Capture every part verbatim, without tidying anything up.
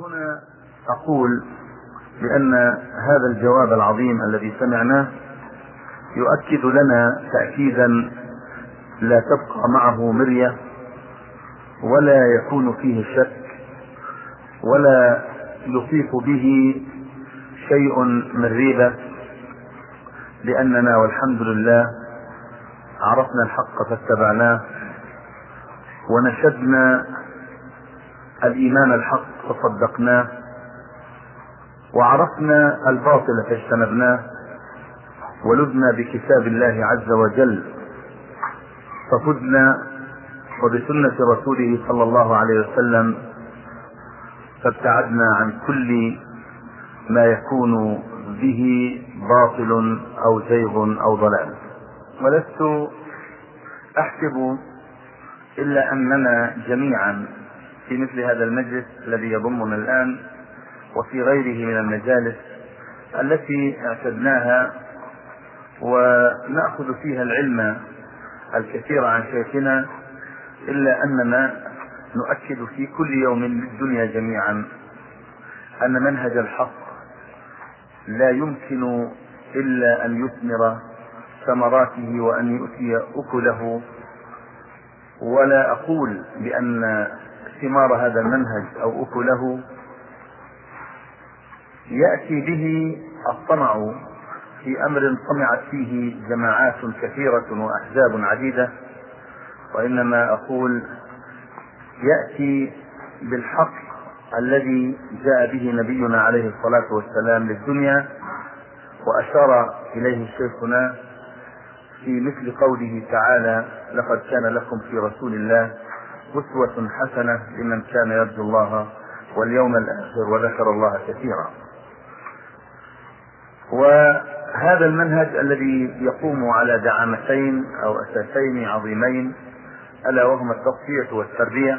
هنا أقول بأن هذا الجواب العظيم الذي سمعناه يؤكد لنا تأكيدا لا تبقى معه مرية ولا يكون فيه شك ولا يطيف به شيء من ريبة، لأننا والحمد لله عرفنا الحق فاتبعناه، ونشدنا الإيمان الحق فصدقناه، وعرفنا الباطل فاجتنبناه، ولذنا بكتاب الله عز وجل ففدنا، وبسنة رسوله صلى الله عليه وسلم فابتعدنا عن كل ما يكون به باطل أو زيغ أو ضلال. ولست أحسب إلا أننا جميعا في مثل هذا المجلس الذي يضمنا الآن وفي غيره من المجالس التي اعتدناها ونأخذ فيها العلم الكثير عن شيخنا، إلا أننا نؤكد في كل يوم للدنيا جميعا أن منهج الحق لا يمكن إلا أن يثمر ثمراته وأن يؤتي أكله. ولا أقول بأن ثمار هذا المنهج أو أكله يأتي به الطمع في أمر طمعت فيه جماعات كثيرة وأحزاب عديدة، وإنما أقول يأتي بالحق الذي جاء به نبينا عليه الصلاة والسلام للدنيا، وأشار إليه شيخنا في مثل قوله تعالى: لقد كان لكم في رسول الله أسوة حسنة لمن كان يرجو الله واليوم الآخر وذكر الله كثيرا. وهذا المنهج الذي يقوم على دعامتين أو أساسين عظيمين، ألا وهما التصفية والتربية.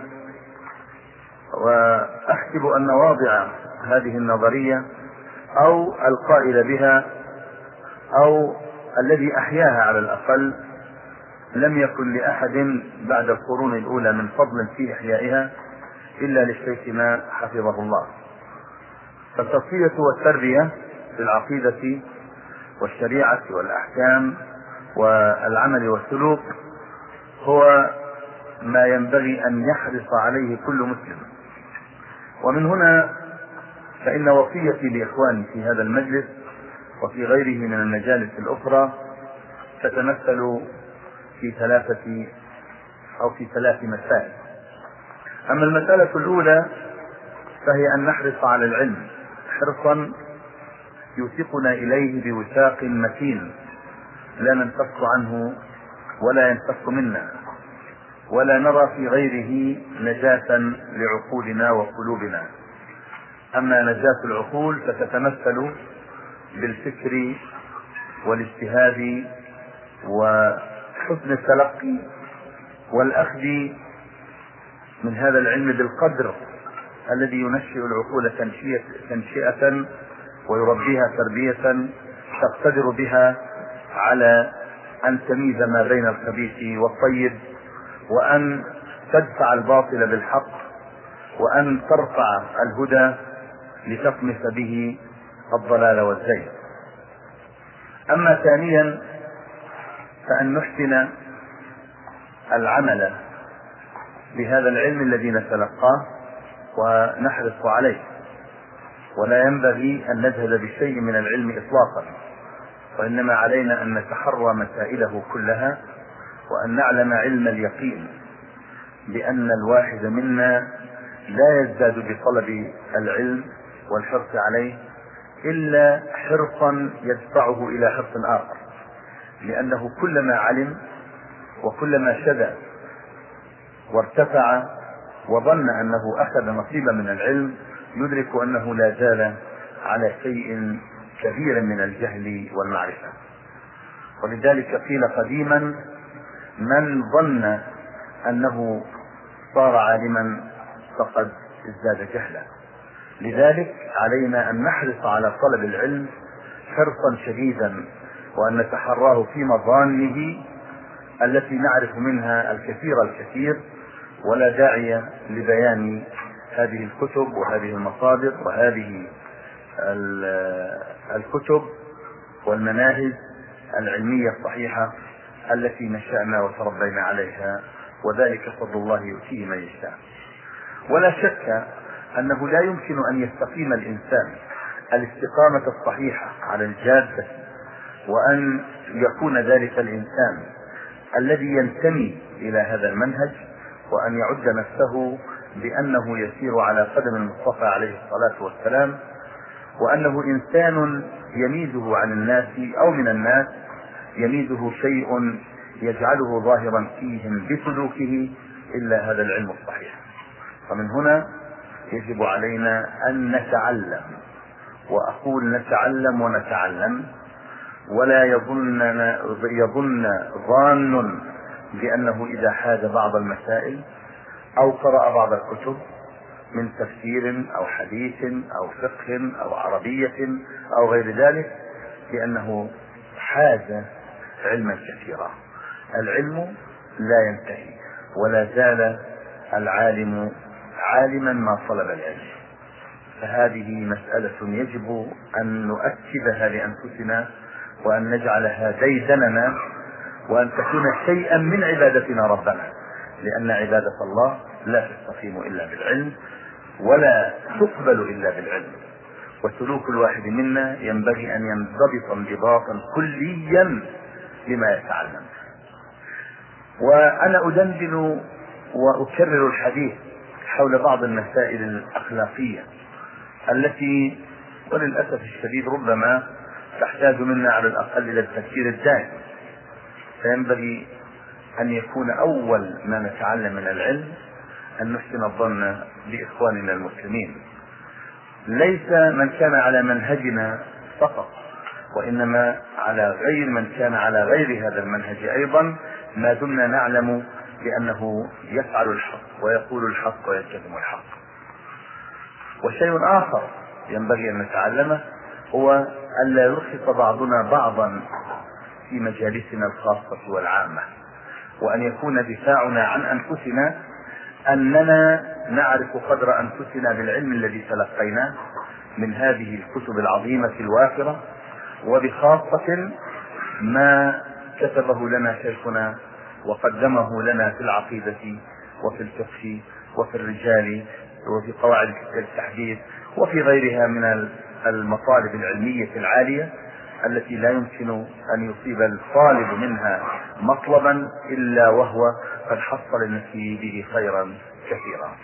وأحسب أن واضع هذه النظرية أو القائل بها أو الذي أحياها على الأقل لم يكن لأحد بعد القرون الأولى من فضل في إحيائها إلا لشيخنا حفظه الله. فالتصفية والتربية في العقيدة والشريعة والأحكام والعمل والسلوك هو ما ينبغي أن يحرص عليه كل مسلم. ومن هنا فإن وصيتي لإخواني في هذا المجلس وفي غيره من المجالس الأخرى تتمثل في ثلاثة أو في ثلاث مسائل. أما المسألة الأولى فهي أن نحرص على العلم حرصا يوثقنا إليه بوثاق متين لا ننفك عنه ولا ينفك منا، ولا نرى في غيره نجاة لعقولنا وقلوبنا. أما نجاة العقول فتتمثل بالفكر والاجتهاد وحسن التلقي والأخذ من هذا العلم بالقدر الذي ينشئ العقول تنشئة ويربيها تربية تقتدر بها على أن تميز ما بين الخبيث والطيب، وأن تدفع الباطل بالحق، وأن ترفع الهدى لتطمس به الضلال والزيغ. أما ثانيا فأن نحسن العمل بهذا العلم الذي نتلقاه ونحرص عليه، ولا ينبغي أن نجهل بشيء من العلم إطلاقا، وإنما علينا أن نتحرى مسائله كلها، وأن نعلم علم اليقين بأن الواحد منا لا يزداد بطلب العلم والحرص عليه إلا حرصا يدفعه إلى حرص آخر، لأنه كلما علم وكلما شدى وارتفع وظن أنه أخذ نصيبا من العلم يدرك أنه لا زال على شيء كبير من الجهل والمعرفة. ولذلك قيل قديما: من ظن أنه صار عالما فقد ازداد جهلا. لذلك علينا أن نحرص على طلب العلم حرصا شديدا، وأن نتحراه في مظانه التي نعرف منها الكثير الكثير، ولا داعي لبيان هذه الكتب وهذه المصادر وهذه الكتب والمناهج العلمية الصحيحة التي نشأنا وتربينا عليها، وذلك فضل الله يؤتيه من يشاء. ولا شك أنه لا يمكن أن يستقيم الإنسان الاستقامة الصحيحة على الجادة وأن يكون ذلك الإنسان الذي ينتمي إلى هذا المنهج وأن يعد نفسه بأنه يسير على قدم المصطفى عليه الصلاة والسلام، وأنه إنسان يميزه عن الناس أو من الناس يميزه شيء يجعله ظاهرا فيهم بسلوكه إلا هذا العلم الصحيح. ومن هنا يجب علينا أن نتعلم، وأقول نتعلم ونتعلم، ولا يظن يظن ظان بأنه إذا حاز بعض المسائل أو قرأ بعض الكتب من تفسير أو حديث أو فقه أو عربية أو غير ذلك بأنه حاز علما كثيرا. العلم لا ينتهي، ولا زال العالم عالما ما طلب العلم. فهذه مسألة يجب أن نؤكدها لأنفسنا وأن نجعلها ديدننا وأن تكون شيئا من عبادتنا ربنا، لأن عبادة الله لا تستقيم إلا بالعلم ولا تقبل إلا بالعلم. وسلوك الواحد منا ينبغي أن ينضبط انضباطا كليا لما يتعلم. وأنا أدندن وأكرر الحديث حول بعض المسائل الأخلاقية التي وللأسف الشديد ربما تحتاج منا على الأقل إلى التفكير الدائم. فينبغي أن يكون أول ما نتعلم من العلم أن نحسن الظن بإخواننا المسلمين، ليس من كان على منهجنا فقط، وإنما على غير من كان على غير هذا المنهج أيضا، ما دمنا نعلم بأنه يفعل الحق ويقول الحق ويكتم الحق. وشيء آخر ينبغي أن نتعلمه هو أن لا يرخص بعضنا بعضا في مجالسنا الخاصة والعامة، وأن يكون دفاعنا عن أنفسنا أننا نعرف قدر أنفسنا بالعلم الذي تلقيناه من هذه الكتب العظيمة الوافرة، وبخاصة ما كتبه لنا شيخنا وقدمه لنا في العقيدة وفي الفقه وفي الرجال وفي قواعد التحديث وفي غيرها من المطالب العلمية العالية التي لا يمكن أن يصيب الطالب منها مطلبا إلا وهو قد حصل لنفسه به خيرا كثيرا.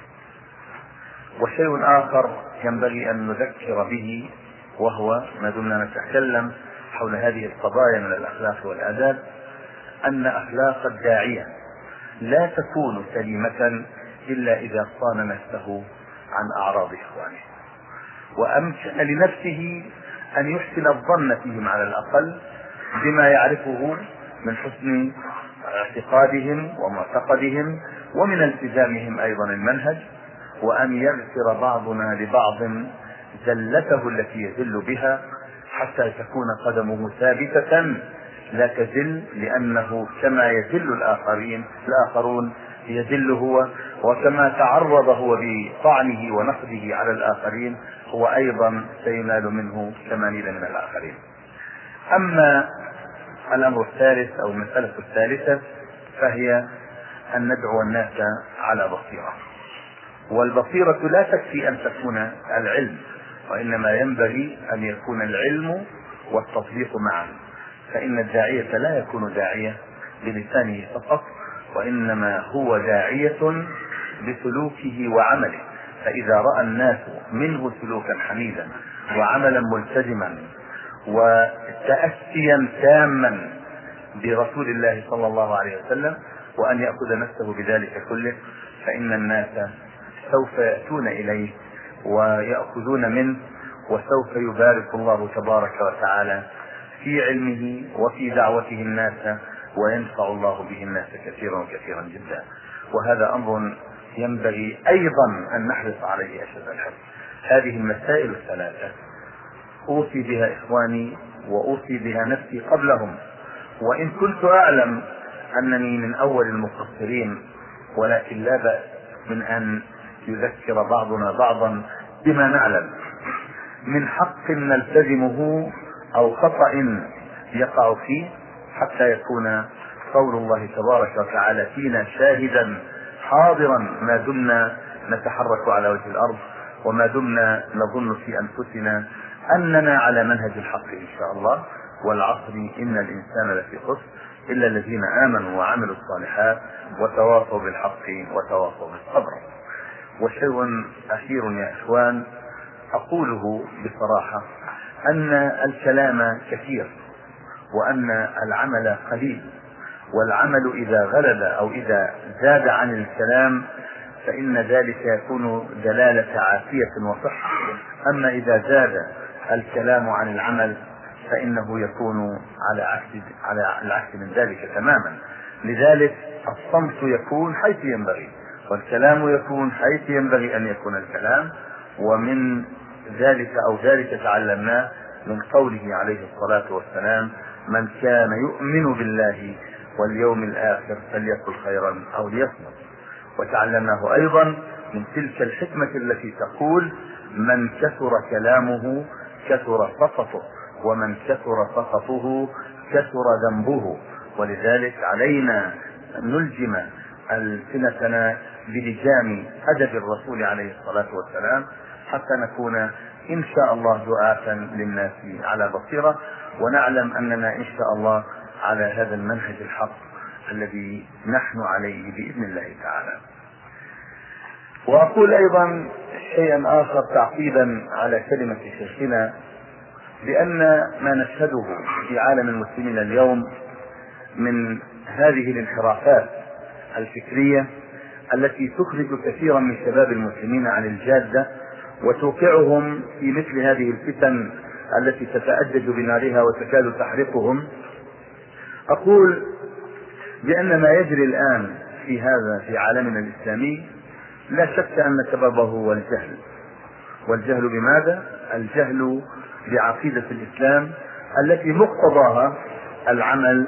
وشيء آخر ينبغي أن نذكر به، وهو ما دمنا نتكلم حول هذه القضايا من الأخلاق والآداب، أن أخلاق الداعية لا تكون سليمة إلا إذا صان نفسه عن أعراض إخوانه، وأمكن لنفسه أن يحسن الظن فيهم على الأقل بما يعرفه من حسن اعتقادهم ومعتقدهم ومن التزامهم أيضا المنهج، وأن يغفر بعضنا لبعض زلته التي يذل بها حتى تكون قدمه ثابتة لا تزل، لأنه كما يذل الآخرين الآخرون يذل هو، وكما تعرض هو بطعنه ونقده على الآخرين هو أيضا سينال منه كما نيل من الآخرين. أما الأمر الثالث أو المسألة الثالثة فهي أن ندعو الناس على بصيرة، والبصيرة لا تكفي أن تكون العلم، وإنما ينبغي أن يكون العلم والتطبيق معا، فإن الداعية لا يكون داعية بلسانه فقط، وإنما هو داعية بسلوكه وعمله. فإذا رأى الناس منه سلوكا حميدا وعملا ملتزما وتأسيا تاما برسول الله صلى الله عليه وسلم، وأن يأخذ نفسه بذلك كله، فإن الناس سوف يأتون إليه ويأخذون منه، وسوف يبارك الله تبارك وتعالى في علمه وفي دعوته الناس، وينفع الله به الناس كثيرا كثيرا جدا. وهذا أمر ينبغي أيضا أن نحرص عليه أشد الحرص. هذه المسائل الثلاثة أوصي بها إخواني وأوصي بها نفسي قبلهم، وإن كنت أعلم أنني من أول المقصرين، ولكن لا بأس من أن يذكر بعضنا بعضا بما نعلم من حق نلتزمه أو خطأ يقع فيه، حتى يكون قول الله تبارك وتعالى فينا شاهدا حاضرا ما دمنا نتحرك على وجه الأرض، وما دمنا نظن في أنفسنا أننا على منهج الحق إن شاء الله. والعصر إن الإنسان لفي خسر إلا الذين آمنوا وعملوا الصالحات وتواصوا بالحق وتواصوا بالصبر. وشيء أخير يا إخوان أقوله بصراحة، أن الكلام كثير وأن العمل قليل، والعمل إذا غلب أو إذا زاد عن الكلام فإن ذلك يكون دلالة عافية وصحة، أما إذا زاد الكلام عن العمل فإنه يكون على عكس على العكس من ذلك تماما. لذلك الصمت يكون حيث ينبغي، والكلام يكون حيث ينبغي أن يكون الكلام. ومن ذلك أو ذلك تعلمناه من قوله عليه الصلاة والسلام: من كان يؤمن بالله واليوم الآخر فليقل خيرا أو ليصمت. وتعلمناه أيضا من تلك الحكمة التي تقول: من كثر كلامه كثر سخطه، ومن كثر سخطه كثر ذنبه. ولذلك علينا أن نلجم ألسنتنا بلجام أدب الرسول عليه الصلاة والسلام، حتى نكون إن شاء الله دعاة للناس على بصيرة، ونعلم أننا إن شاء الله على هذا المنهج الحق الذي نحن عليه بإذن الله تعالى. وأقول أيضا شيئا آخر تعقيبا على كلمة شيخنا، بأن ما نشهده في عالم المسلمين اليوم من هذه الانحرافات الفكرية التي تخرج كثيرا من شباب المسلمين عن الجادة وتوقعهم في مثل هذه الفتن التي تتأجج بنارها وتكاد تحرقهم، أقول بأن ما يجري الآن في هذا في عالمنا الإسلامي لا شك أن سببه هو الجهل. والجهل بماذا؟ الجهل بعقيدة الإسلام التي مقتضاها العمل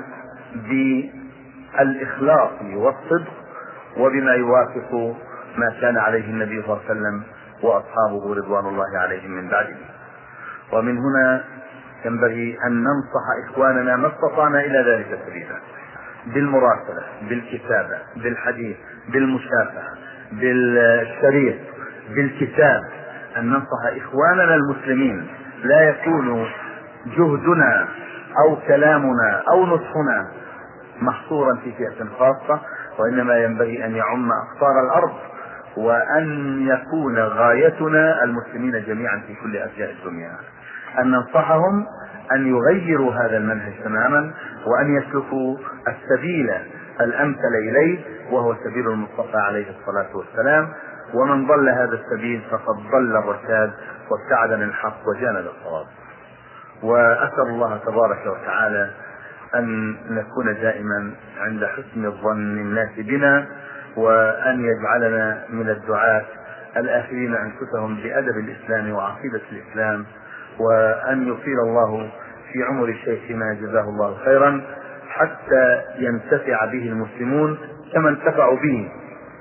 بالإخلاص والصدق وبما يوافق ما كان عليه النبي صلى الله عليه وسلم وأصحابه رضوان الله عليهم من بعده. ومن هنا ينبغي أن ننصح إخواننا ما استطعنا إلى ذلك سبيلا، بالمراسلة، بالكتابة، بالحديث، بالمشافهة، بالشريط، بالكتاب، أن ننصح إخواننا المسلمين. لا يكون جهدنا أو كلامنا أو نصحنا محصورا في فئة خاصة، وإنما ينبغي أن يعم أقطار الأرض، وأن يكون غايتنا المسلمين جميعا في كل أرجاء الدنيا، أن ننصحهم أن يغيروا هذا المنهج تماما، وأن يسلكوا السبيل الأمثل إليه، وهو سبيل المصطفى عليه الصلاة والسلام. ومن ضل هذا السبيل فقد ضل الرشاد وابتعد من الحق وجانب الصواب. وأسأل الله تبارك وتعالى أن نكون دائما عند حسن الظن الناس بنا، وأن يجعلنا من الدعاة الآخرين أنفسهم بأدب الإسلام وعقيدة الإسلام، وأن يطيل الله في عمر شيخنا جزاه الله خيرا حتى ينتفع به المسلمون كما انتفعوا به،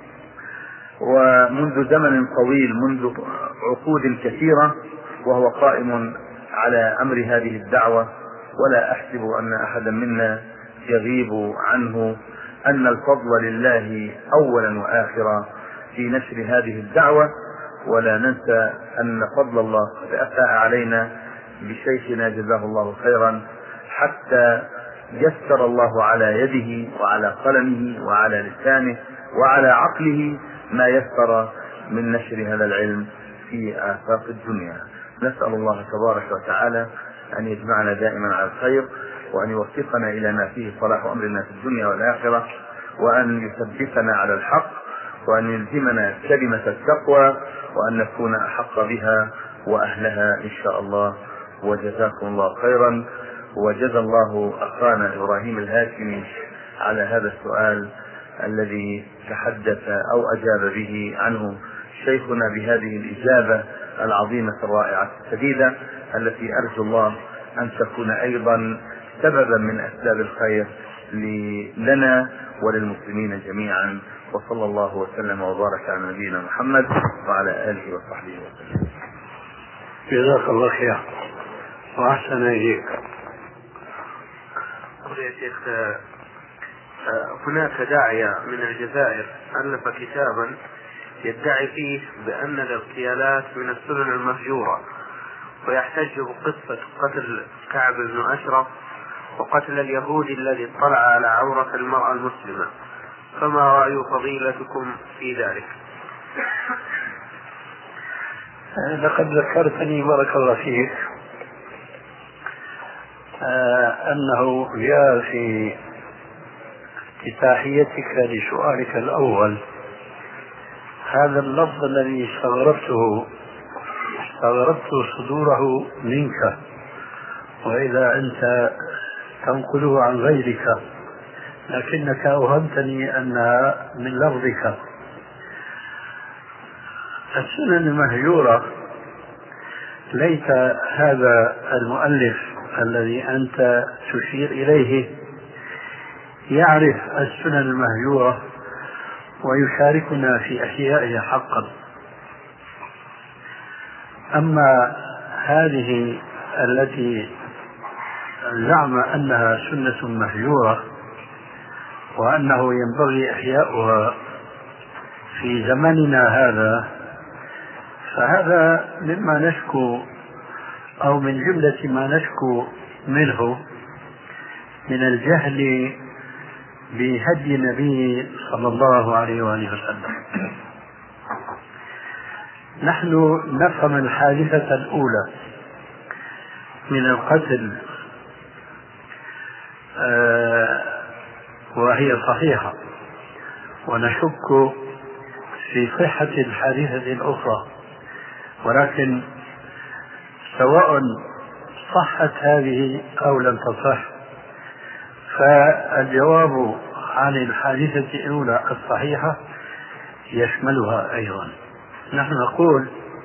ومنذ زمن طويل، منذ عقود كثيرة وهو قائم على أمر هذه الدعوة. ولا أحسب أن أحدا منا يغيب عنه أن الفضل لله أولا وآخرا في نشر هذه الدعوة. ولا ننسى أن فضل الله قد أتى علينا بشيخنا جزاه الله خيرا، حتى يسر الله على يده وعلى قلمه وعلى لسانه وعلى عقله ما يسر من نشر هذا العلم في آفاق الدنيا. نسأل الله تبارك وتعالى أن يجمعنا دائما على الخير، وأن يوفقنا إلى ما فيه صلاح أمرنا في الدنيا والآخرة، وأن يثبتنا على الحق، وأن يلزمنا كلمة التقوى، وأن نكون أحق بها وأهلها إن شاء الله. وجزاكم الله خيرا، وجزى الله أخانا إبراهيم الهاشمي على هذا السؤال الذي تحدث أو أجاب به عنه شيخنا بهذه الإجابة العظيمة الرائعة السديدة، التي أرجو الله أن تكون أيضا سببا من أسباب الخير لنا وللمسلمين جميعا. وصلى الله وسلم وبارك على نبينا محمد وعلى آله وصحبه وسلم. جزاك الله خير وأحسن إليك. يا شيخ، هناك داعية من الجزائر ألف كتابا يدعي فيه بأن الاغتيالات من السنن المهجورة، ويحتج بقصة قتل كعب بن أشرف وقتل اليهودي الذي اطلع على عورة المرأة المسلمة، فما رأي فضيلتكم في ذلك؟ لقد ذكرتني بارك الله فيك أنه جاء في افتتاحيتك لسؤالك الأول هذا اللفظ الذي استغربته استغربت صدوره منك، وإذا أنت تنقله عن غيرك، لكنك أوهمتني أنها من لفظك. السنن المهجورة ليس هذا المؤلف الذي أنت تشير إليه يعرف السنن المهجورة ويشاركنا في أحيائها حقا. أما هذه التي زعم أنها سنة مهجورة وأنه ينبغي إحياؤها في زماننا هذا، فهذا مما نشكو أو من جملة ما نشكو منه من الجهل بهدي النبي صلى الله عليه وآله وسلم. نحن نفهم الحادثة الأولى من القتل آه وهي صحيحة، ونشك في صحة الحادثة الأخرى، ولكن سواء صحت هذه أو لم تصح فالجواب عن الحادثة الأولى الصحيحة يشملها أيضا. نحن نقول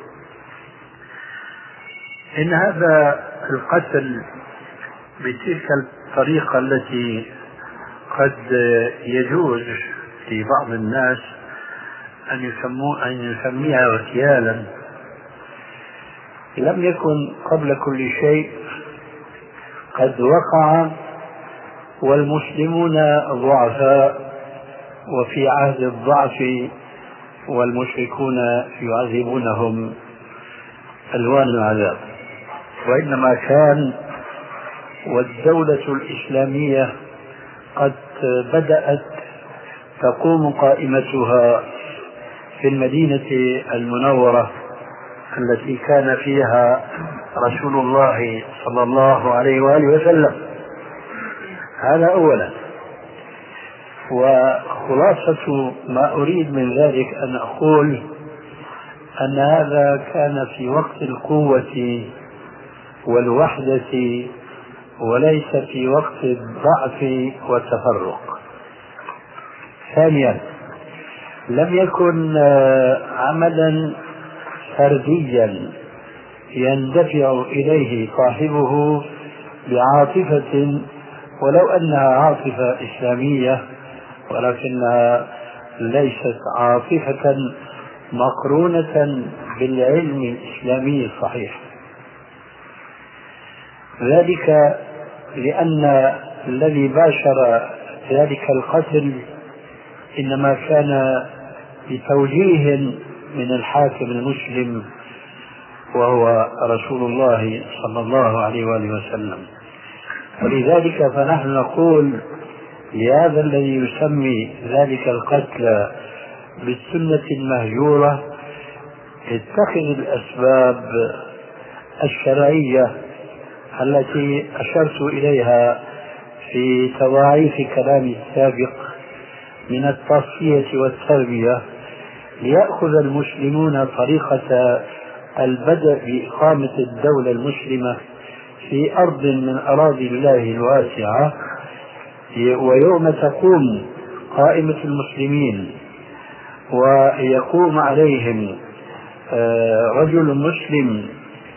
إن هذا القتل بتلك الطريقة التي قد يجوز لبعض الناس أن يسموه أن يسميها اغتيالا لم يكن قبل كل شيء قد وقع والمسلمون ضعفاء وفي عهد الضعف والمشركون يعذبونهم ألوان العذاب، وإنما كان والدولة الإسلامية قد بدأت تقوم قائمتها في المدينة المنورة التي كان فيها رسول الله صلى الله عليه وآله وسلم. هذا أولا. وخلاصة ما أريد من ذلك أن أقول أن هذا كان في وقت القوة والوحدة وليس في وقت الضعف والتفرق. ثانيا، لم يكن عملا فرديا يندفع إليه صاحبه بعاطفة ولو أنها عاطفة إسلامية، ولكنها ليست عاطفة مقرونة بالعلم الإسلامي الصحيح. ذلك لأن الذي باشر ذلك القتل إنما كان بتوجيه من الحاكم المسلم وهو رسول الله صلى الله عليه وآله وسلم. ولذلك فنحن نقول لهذا الذي يسمي ذلك القتل بالسنة المهجورة اتخذ الأسباب الشرعية التي أشرت إليها في تضاعيف كلامي السابق من التصفية والتربية، ليأخذ المسلمون طريقة البدء بإقامة الدولة المسلمة في أرض من أراضي الله الواسعة. ويوم تقوم قائمة المسلمين ويقوم عليهم رجل مسلم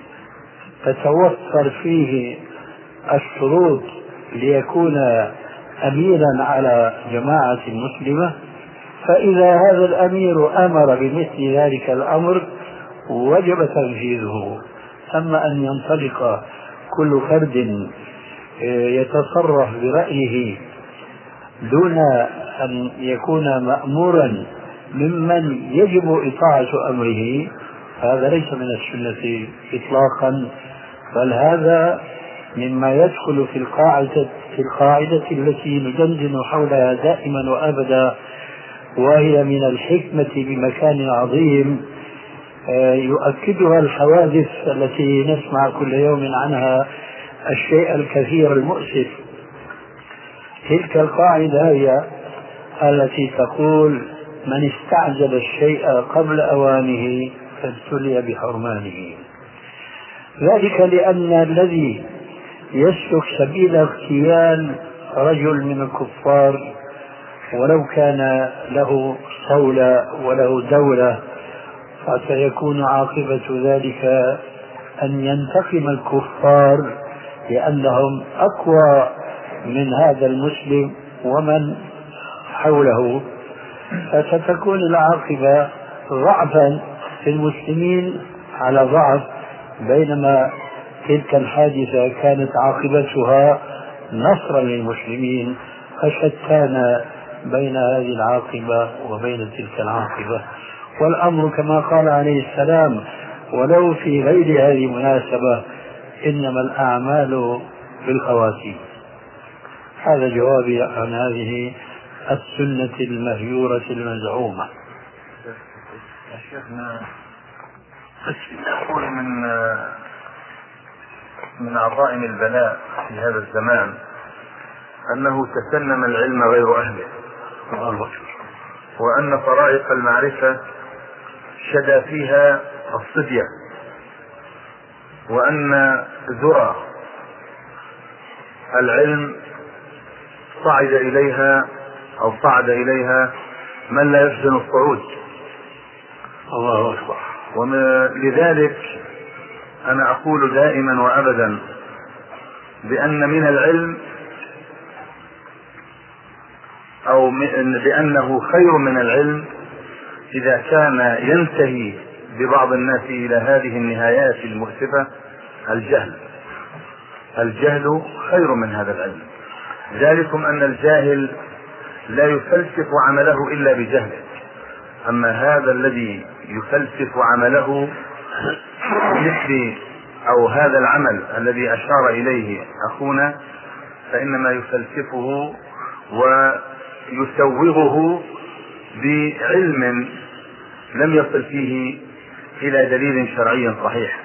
تتوفر فيه الشروط ليكون أميرا على جماعة مسلمة، فإذا هذا الأمير أمر بمثل ذلك الأمر وجب تنفيذه. أما أن ينطلق كل فرد يتصرف برأيه دون أن يكون مأمورا ممن يجب إطاعة أمره، هذا ليس من السنة إطلاقا، بل هذا مما يدخل في القاعدة, في القاعدة التي ندندن حولها دائما وأبدا، وهي من الحكمة بمكان عظيم يؤكدها الحوادث التي نسمع كل يوم عنها الشيء الكثير المؤسف. تلك القاعدة هي التي تقول: من استعجل الشيء قبل أوانه فابتلي بحرمانه. ذلك لأن الذي يسلك سبيل اغتيال رجل من الكفار ولو كان له صولة وله دولة فسيكون عاقبة ذلك أن ينتقم الكفار لأنهم أقوى من هذا المسلم ومن حوله، فستكون العاقبة ضعفا في المسلمين على ضعف، بينما تلك الحادثة كانت عاقبتها نصرا للمسلمين، فشتان بين هذه العاقبة وبين تلك العاقبة. والأمر كما قال عليه السلام: ولو في غير هذه المناسبة إنما الأعمال بالخواتيم. هذا جوابي عن هذه السنة المهجورة المزعومة. شيخنا نقول من من عظائم البلاء في هذا الزمان أنه تسنم العلم غير أهله، وأن طرائق المعرفة شدا فيها الصبية، وأن ذرى العلم صعد إليها أو صعد إليها من لا يحسن الصعود. الله أكبر. ولذلك أنا أقول دائما وأبدا بأن من العلم أو بأنه خير من العلم إذا كان ينتهي ببعض الناس إلى هذه النهايات المؤسفة: الجهل. الجهل خير من هذا العلم، ذلكم أن الجاهل لا يفلسف عمله إلا بجهله، أما هذا الذي يفلسف عمله مثل أو هذا العمل الذي أشار إليه أخونا فإنما يفلسفه ويسوغه بعلم لم يصل فيه إلى دليل شرعي صحيح.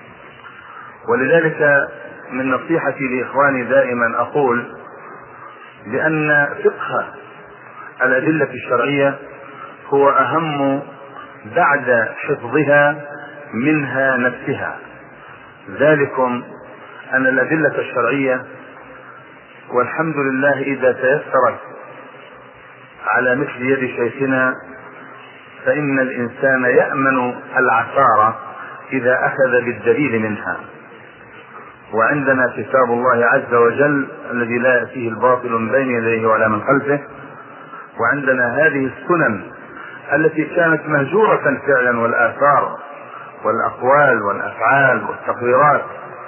ولذلك من نصيحتي لإخواني دائما أقول بأن فقه الأدلة الشرعية هو أهم بعد حفظها منها نفسها، ذلكم أن الأدلة الشرعية والحمد لله إذا تيسرت على مثل يد شيخنا فإن الإنسان يأمن العثار إذا أخذ بالدليل منها. وعندنا كتاب الله عز وجل الذي لا يأتيه الباطل من بين يديه ولا من خلفه، وعندنا هذه السنن التي كانت مهجورة فعلا، والآثار والأقوال والأفعال والتقريرات،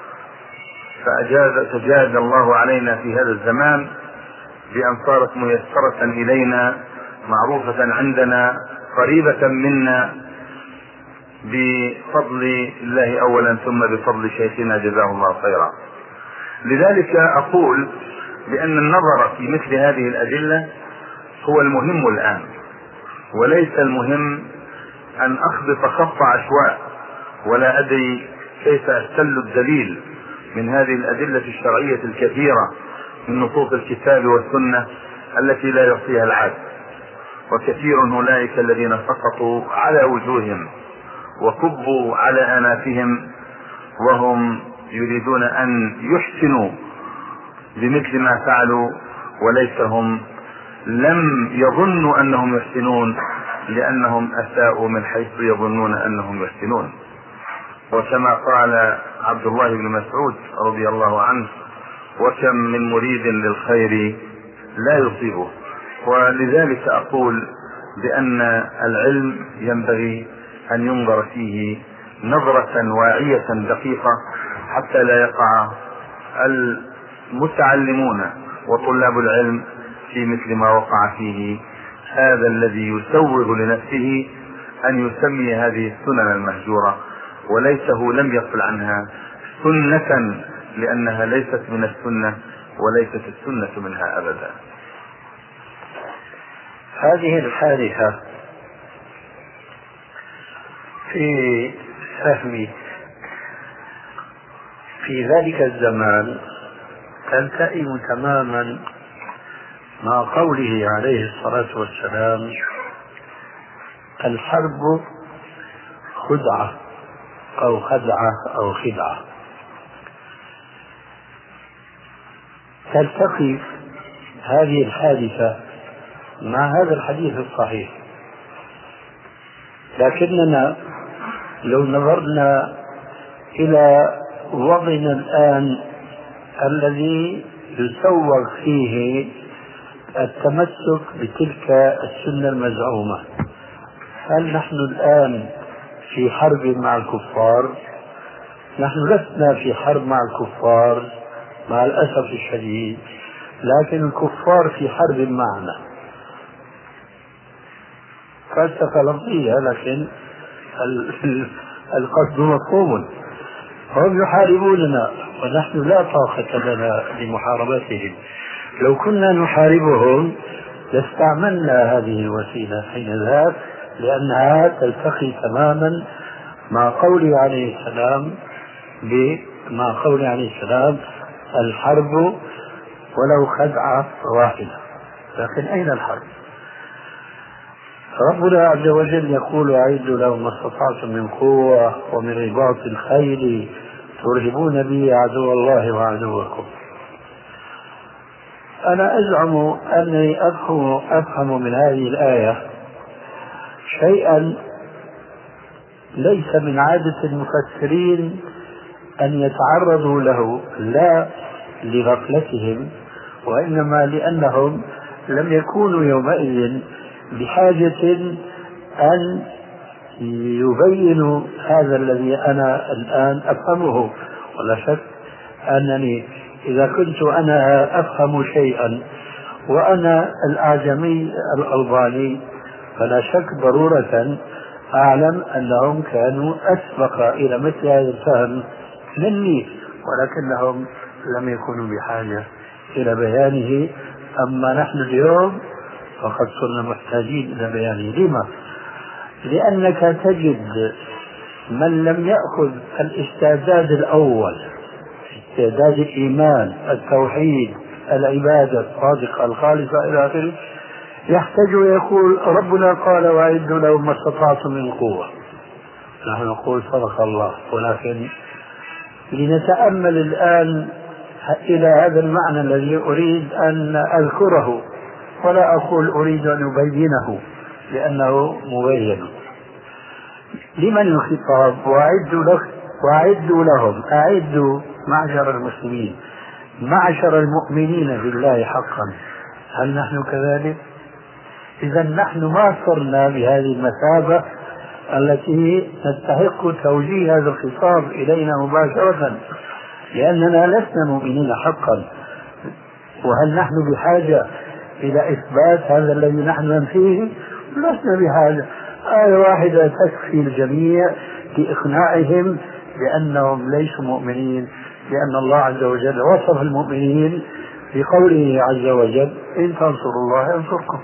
فأجاز تجاز الله علينا في هذا الزمان بأن صارت ميسرة إلينا، معروفة عندنا، قريبة منا، بفضل الله أولا ثم بفضل شيخنا جزاه الله خيرا. لذلك أقول بأن النظر في مثل هذه الأدلة هو المهم الآن، وليس المهم أن أخبط خط عشواء ولا أدري كيف أستل الدليل من هذه الأدلة الشرعية الكثيرة من نصوص الكتاب والسنة التي لا يحصيها العاد. وكثير أولئك الذين سقطوا على وجوههم وكبوا على أنافهم وهم يريدون أن يحسنوا بمثل ما فعلوا، وليس هم لم يظنوا أنهم يحسنون لأنهم أساءوا من حيث يظنون أنهم يحسنون. وكما قال عبد الله بن مسعود رضي الله عنه: وكم من مريد للخير لا يصيبه. ولذلك أقول بأن العلم ينبغي أن ينظر فيه نظرة واعية دقيقة حتى لا يقع المتعلمون وطلاب العلم في مثل ما وقع فيه هذا الذي يسوغ لنفسه أن يسمي هذه السنن المهجورة وليته لم يقل عنها سنة، لأنها ليست من السنة وليست السنة منها أبدا. هذه الحادثة في فهمي في ذلك الزمان تلتئم تماما مع قوله عليه الصلاة والسلام: الحرب خدعة أو خدعة أو خدعة. تلتقي هذه الحادثة مع هذا الحديث الصحيح، لكننا لو نظرنا إلى وضعنا الآن الذي يسوغ فيه التمسك بتلك السنة المزعومة، هل نحن الآن في حرب مع الكفار؟ نحن لسنا في حرب مع الكفار مع الأسف الشديد، لكن الكفار في حرب معنا. فلسفة لفظية لكن القصد مفهوم. هم يحاربوننا ونحن لا طاقة لنا لمحاربتهم. لو كنا نحاربهم لاستعملنا هذه الوسيلة حينذاك، لأنها تلتقي تماما مع قوله عليه السلام مع قوله عليه السلام: الحرب ولو خدعة واحدة. لكن أين الحرب؟ ربنا عز وجل يقول: أعدوا لهم ما استطعتم من قوة ومن رباط الخيل ترهبون به عدو الله وعدوكم. أنا أزعم أني أفهم, أفهم من هذه الآية شيئا ليس من عادة المفسرين أن يتعرضوا له، لا لغفلتهم وإنما لأنهم لم يكونوا يومئذ بحاجة أن يبينوا هذا الذي أنا الآن أفهمه. ولا شك أنني إذا كنت أنا أفهم شيئا وأنا الأعجمي الألباني فلا شك ضرورة أعلم أنهم كانوا أسبق إلى مثل هذا الفهم مني، ولكنهم لم يكونوا بحاجة إلى بيانه. أما نحن اليوم فقد صرنا محتاجين إلى بيانه. لما؟ لأنك تجد من لم يأخذ الاستعداد الأول، استعداد الإيمان، التوحيد، العبادة الصادقة الخالصة إلى آخره، يحتاج ويقول: ربنا قال وأعدوا لهم ما استطعتم من قوة. نحن نقول صدق الله، ولكن لنتأمل الآن إلى هذا المعنى الذي أريد أن أذكره، ولا أقول أريد أن أبينه لأنه مبين. لمن الخطاب؟ وأعدوا لك وأعدوا لهم. أعدوا معشر المسلمين، معشر المؤمنين بالله حقا. هل نحن كذلك؟ إذا نحن ما صرنا بهذه المثابة التي تستحق توجيه هذا الخطاب إلينا مباشرة، لأننا لسنا مؤمنين حقا. وهل نحن بحاجة إلى إثبات هذا الذي نحن ننفيه؟ لسنا بحاجة. آية واحدة تكفي الجميع لإقناعهم بأنهم ليسوا مؤمنين، لأن الله عز وجل وصف المؤمنين بقوله عز وجل: إن تنصروا الله ينصركم.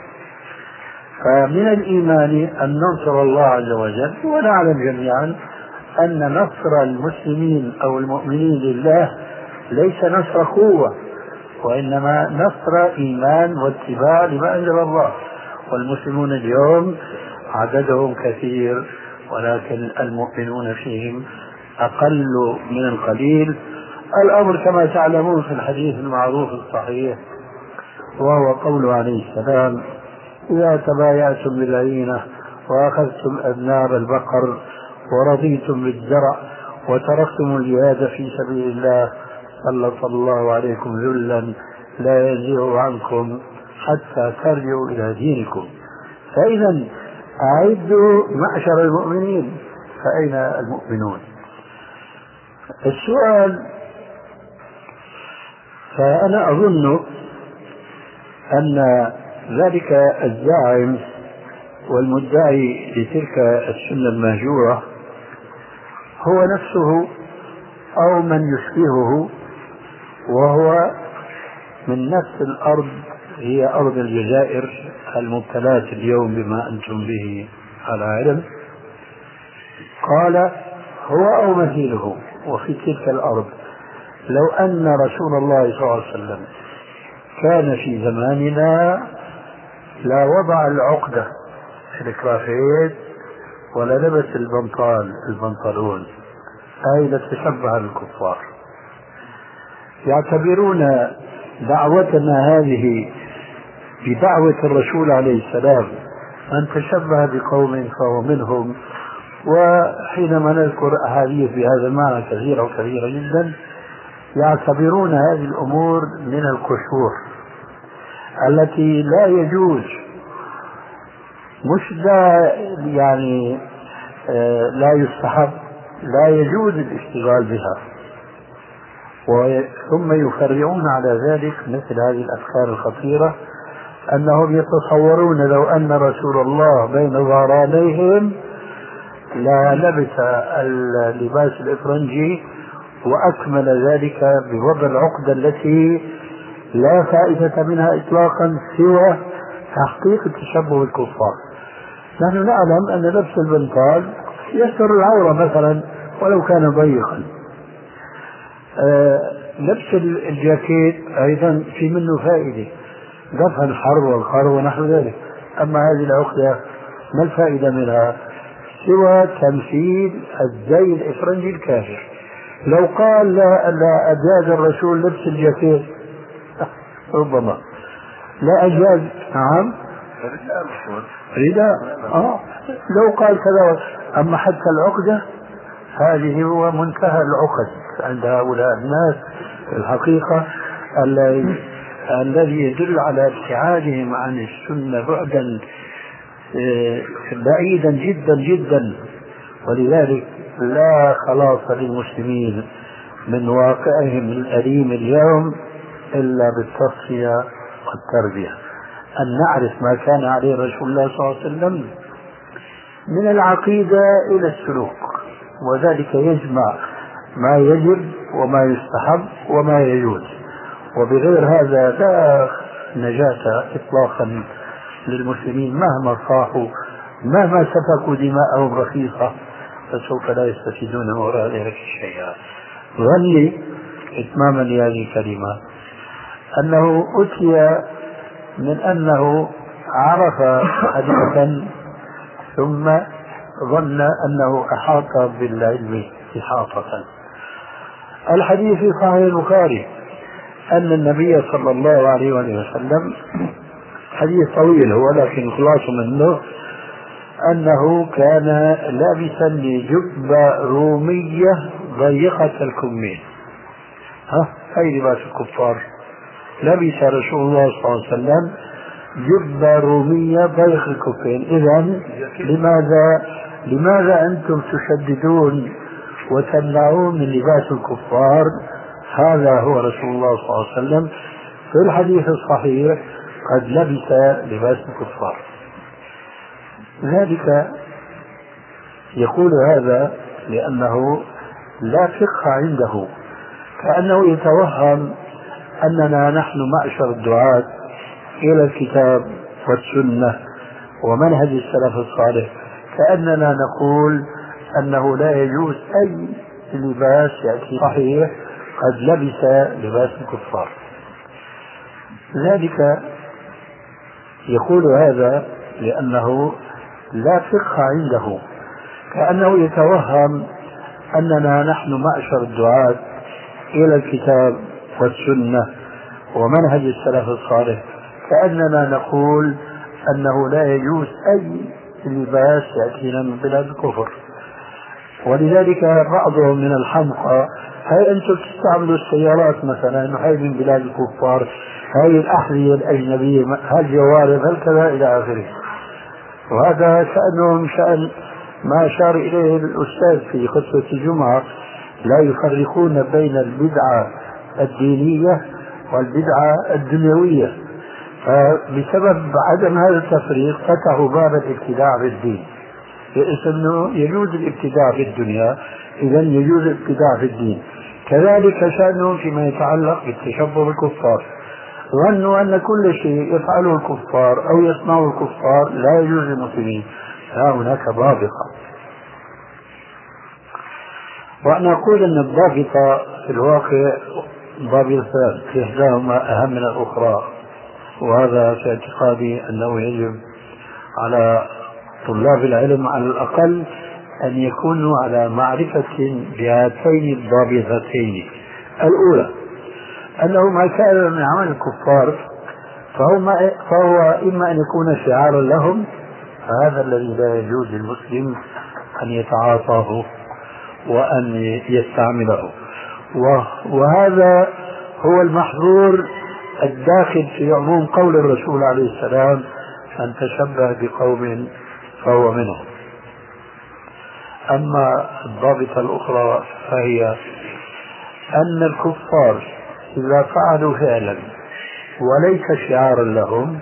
فمن الإيمان أن ننصر الله عز وجل، ونعلم جميعا أن نصر المسلمين أو المؤمنين لله ليس نصر قوة، وإنما نصر إيمان واتباع لما أنزل الله. والمسلمون اليوم عددهم كثير، ولكن المؤمنون فيهم أقل من القليل. الأمر كما تعلمون في الحديث المعروف الصحيح، وهو قوله عليه السلام: إذا تبايعتم بالعينة وأخذتم أذناب البقر ورضيتم بالزرع وتركتم الجهاد في سبيل الله سلط الله عليكم ذلا لا ينزع عنكم حتى ترجعوا إلى دينكم. فإذا أعدوا معشر المؤمنين، فأين المؤمنون؟ السؤال، فأنا أظن أن ذلك الزاعم والمدعي لتلك السنة المهجورة هو نفسه أو من يشبهه، وهو من نفس الأرض، هي أرض الجزائر المبتلاة اليوم بما أنتم به على علم. قال هو أو مثيله وفي تلك الأرض لو أن رسول الله صلى الله عليه وسلم كان في زماننا لا وضع العقدة في الكرافيت ولا لبس البنطال البنطلون، أي لتشبه الكفار. يعتبرون دعوتنا هذه بدعوة الرسول عليه السلام، من تشبه بقوم فهو منهم. وحينما نذكر أحاديث بهذا المعنى كثيرة وكثيرة جدا، يعتبرون هذه الأمور من القشور التي لا يجوز، مش لا يعني آه لا يستحب، لا يجوز الاشتغال بها. ثم يفرعون على ذلك مثل هذه الأفكار الخطيرة، أنهم يتصورون لو أن رسول الله بين ظهرانيهم لا لبس اللباس الإفرنجي وأكمل ذلك بوضع العقدة التي لا فائدة منها إطلاقا سوى تحقيق التشبه بالكفار. نحن نعلم أن لبس البنطال يستر العورة مثلا ولو كان ضيقا، آه لبس الجاكيت أيضا في منه فائدة، دفع الحر والقر ونحو ذلك. أما هذه العقدة ما الفائدة منها سوى تمثيل الزي الإفرنجي الكافر. لو قال لا, لا أجاز الرسول لبس الجاكيت ربما لا أجاز، نعم رداء، آه لو قال كذا. أما حتى العقدة هذه هو منتهى العقد عند هؤلاء الناس الحقيقة، الذي يدل على ابتعادهم عن السنة بعدا بعيدا جدا جدا. ولذلك لا خلاص للمسلمين من واقعهم الأليم اليوم إلا بالتصفية والتربية، أن نعرف ما كان عليه رسول الله صلى الله عليه وسلم من العقيدة إلى السلوك، وذلك يجمع ما يجب وما يستحب وما يجوز. وبغير هذا لا نجاة إطلاقا للمسلمين، مهما صاحوا مهما سفكوا دماءهم رخيصة فسوف لا يستفيدون من وراء ذلك شيئا. ظني إتماما لهذه الكلمة أنه أتي من أنه عرف حديثا ثم ظن أنه أحاط بالعلم إحاطة. الحديث في صحيح البخاري أن النبي صلى الله عليه وسلم، حديث طويل هو لكن خلاص منه، أنه كان لابسا لجبة رومية ضيقة الكمين. ها أي لباس الكفار، لبس رسول الله صلى الله عليه وسلم جبة رومية ضيق الكفين. إذن لماذا لماذا أنتم تشددون وتمنعون من لباس الكفار؟ هذا هو رسول الله صلى الله عليه وسلم في الحديث الصحيح قد لبس لباس الكفار. ذلك يقول هذا لأنه لا فقه عنده، كأنه يتوهم أننا نحن معشر الدعاة إلى الكتاب والسنة ومنهج السلف الصالح، كأننا نقول أنه لا يجوز أي لباس يأتي صحيح قد لبس لباس الكفار. ذلك يقول هذا لأنه لا فقه عنده، كأنه يتوهم أننا نحن معشر الدعاة إلى الكتاب والسنة ومنهج السلف الصالح، كأننا نقول أنه لا يجوز أي لباس يأتينا من بلاد الكفر. ولذلك بعضهم من الحمقى، هاي أنتم تستعملوا السيارات مثلا، هاي من بلاد الكفار، هاي الأحذية الأجنبية، هاي الجوارب، هاي كذا إلى آخره. وهذا شأنهم شأن ما أشار إليه الأستاذ في خطبة الجمعة، لا يفرقون بين البدعة الدينية والبدعة الدنيوية، فبسبب عدم هذا التفريق فتحوا باب الابتداع في الدين، لأنه يجوز الابتداع في الدنيا إذا يجوز الابتداع في الدين. كذلك شأنهم فيما يتعلق بالتشبه بالكفار، ظنوا أن كل شيء يفعله الكفار أو يصنعه الكفار لا يجوز للمسلمين، لا، هناك ضابطة. وأنا أقول أن الضابطة في الواقع ضابطتان، إحداهما أهم من الأخرى، وهذا في اعتقادي أنه يجب على طلاب العلم على الأقل أن يكونوا على معرفة بهاتين الضابطتين. الأولى أنه ما كان من عمل الكفار فهو, فهو إما أن يكون شعارا لهم، فهذا الذي لا يجوز للمسلم أن يتعاطاه وأن يستعمله، وهذا هو المحظور الداخل في عموم قول الرسول عليه السلام: أن تشبه بقوم فهو منهم. أما الضابطة الأخرى فهي أن الكفار إذا فعلوا فعلا وليس شعارا لهم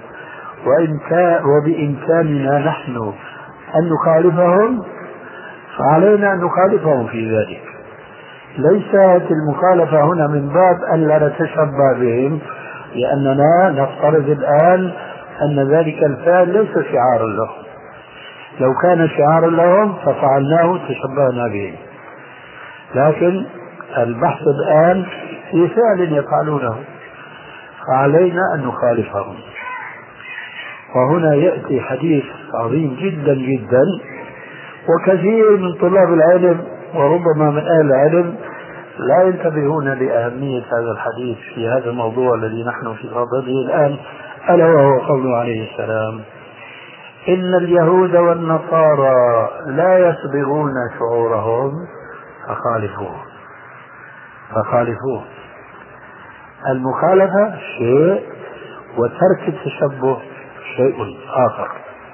وبإمكاننا نحن أن نخالفهم فعلينا أن نخالفهم في ذلك. ليست المخالفة هنا من باب ألا نتشبه بهم، لأننا نفترض الآن أن ذلك الفعل ليس شعارا لهم، لو كان شعارا لهم ففعلناه تشبهنا بهم، لكن البحث الآن في فعل يفعلونه فعلينا أن نخالفهم. وهنا يأتي حديث عظيم جدا جدا، وكثير من طلاب العلم وربما من أهل العلم لا ينتبهون لأهمية هذا الحديث في هذا الموضوع الذي نحن في صدده الآن، ألا وهو قوله عليه السلام: إن اليهود والنصارى لا يصبغون شعورهم فخالفوه فخالفوه. المخالفة شيء وترك التشبه شيء آخر.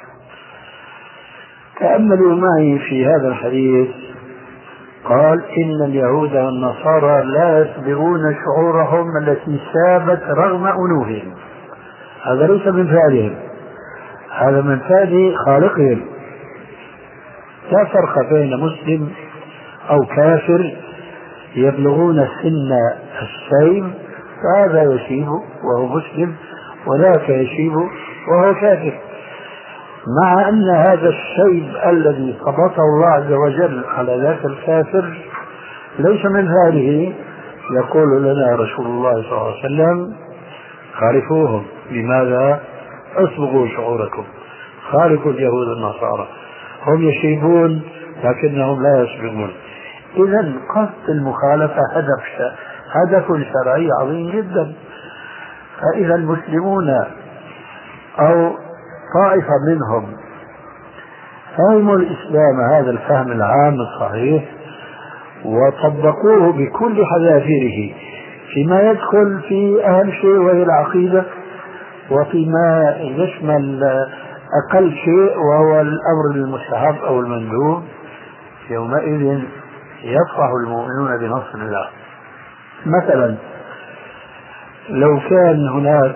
تأملوا معي في هذا الحديث، قال: إن اليهود والنصارى لا يصبغون شعورهم التي سابت رغم أنوفهم. هذا ليس من فعلهم، هذا من فعل خالقهم. لا فرق بين مسلم أو كافر يبلغون سن الشيب فهذا يشيب وهو مسلم وذاك يشيب وهو كافر، مع أن هذا الشيب الذي قبضه الله عز وجل على ذاك الكافر ليس من فعله. يقول لنا رسول الله صلى الله عليه وسلم: خالفوهم. لماذا؟ اصبغوا شعوركم، خالفوا اليهود والنصارى، هم يشيبون لكنهم لا يصبغون. إذا قصد المخالفة هدف هدف شرعي عظيم جدا. فإذا المسلمون أو طائفة منهم فهموا الإسلام هذا الفهم العام الصحيح وطبقوه بكل حذافيره فيما يدخل في أهم شيء وهي العقيدة، وفيما يشمل أقل شيء وهو الأمر المستحب أو المندوب، يومئذ يفرح المؤمنون بنصر الله. مثلا لو كان هناك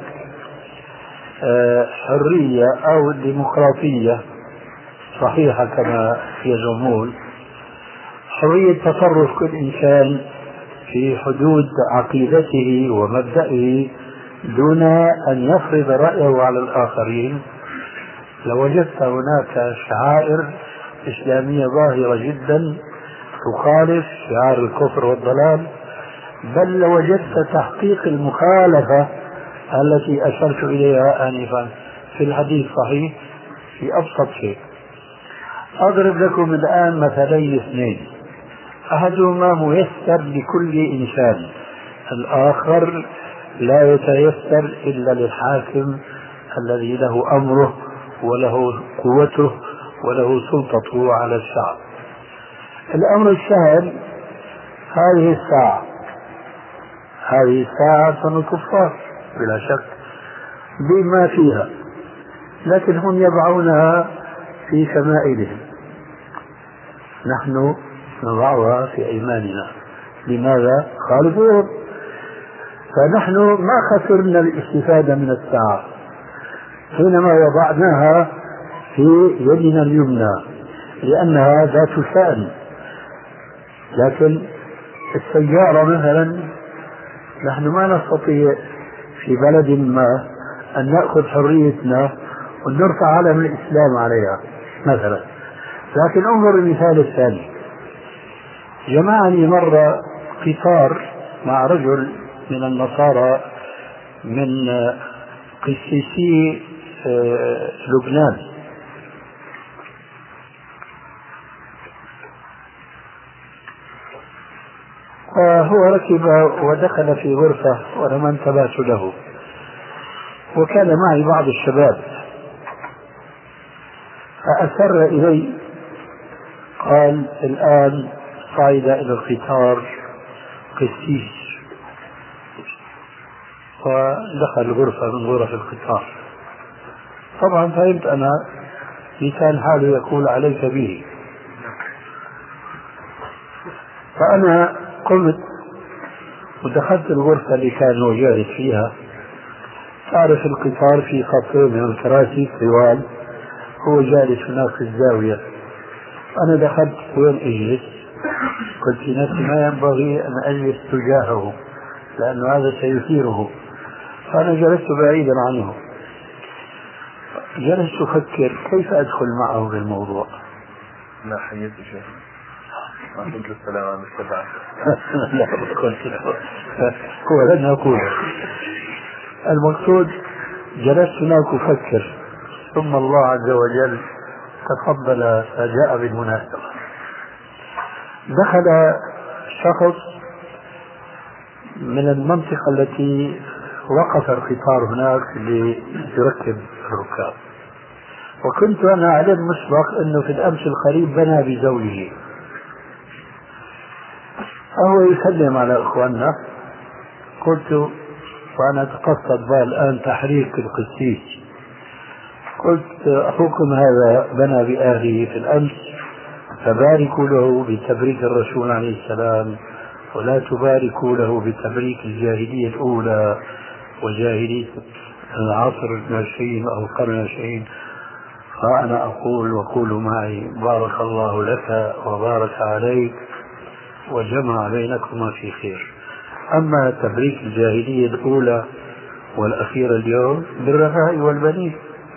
حرية أو ديمقراطية صحيحة كما يزعمون، حرية تصرف كل إنسان في حدود عقيدته ومبدئه دون أن يفرض رأيه على الآخرين، لوجدت هناك شعائر إسلامية ظاهرة جدا تخالف شعار الكفر والضلال، بل لوجدت تحقيق المخالفة التي أشرت إليها آنفا في الحديث الصحيح في أبسط شيء. أضرب لكم الآن مثلين اثنين، أحدهما ميسر لكل إنسان، الآخر لا يتيسر إلا للحاكم الذي له أمره وله قوته وله سلطته على الشعب. الأمر السهل هذه الساعة، هذه الساعة من الكفار بلا شك بما فيها، لكن هم يضعونها في شمائلهم، نحن نضعها في أيماننا. لماذا؟ خالفوهم. فنحن ما خسرنا الاستفادة من الساعة حينما وضعناها في يدنا اليمنى لأنها ذات شأن. لكن السيارة مثلا نحن ما نستطيع في بلد ما أن نأخذ حريتنا ونرفع علم الإسلام عليها مثلا. لكن انظر المثال الثاني. جمعني مرة قطار مع رجل من النصارى من قسيسي لبنان، فهو ركب ودخل في غرفة وأنا ما انتبهت له، وكان معي بعض الشباب، فأسر إلي قال الآن صعد إلى القطار قسيس، ودخل الغرفة من غرف القطار. طبعا فهمت أنا لسان حاله يقول عليك به، فأنا قمت ودخلت الغرفة اللي كان هو جالس فيها. تعرف القطار في خطين من الكراسي طوال، هو جالس هناك في الزاوية. أنا دخلت وين أجلس؟ قلت في نفسي ما ينبغي أن أجلس تجاهه لأن هذا سيثيره، فأنا جلست بعيدا عنه. جلست أفكر كيف أدخل معه في الموضوع. لا حييت شيء ما قلت السلام على السبعة. لا قلت له هو لن أقول. المقصود جلست هناك أفكر، ثم الله عز وجل تفضل فجاء بالمناسبة. دخل شخص من المنطقة التي وقف القطار هناك ليركب الركاب، وكنت أنا على المسبق أنه في الأمس القريب بنى بزوجه، فهو يسلم على إخواننا. قلت وأنا أتقصد بها الآن تحريك القسيس، قلت أخوكم هذا بنى بأهله في الأمس، فباركوا له بتبريك الرسول عليه السلام، ولا تباركوا له بتبريك الجاهلية الأولى وجاهلية العصر العشرين أو القرن العشرين. فأنا أقول وقولوا معي بارك الله لك وبارك عليك وجمع بينكما في خير. أما تبريك الجاهلية الأولى والأخيرة اليوم بالرفاء والبنين،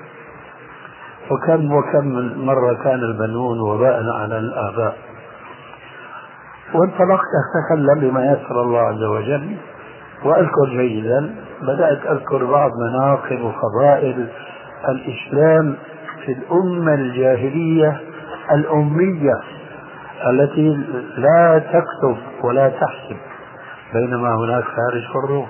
وكم وكم من مرة كان البنون وباء على الآباء. وانطلقت أتكلم بما يسر الله عز وجل وأذكر جيدا، بدأت أذكر بعض مناقب وفضائل الإسلام في الأمة الجاهلية الأمية التي لا تكتب ولا تحسب، بينما هناك فارس والروم.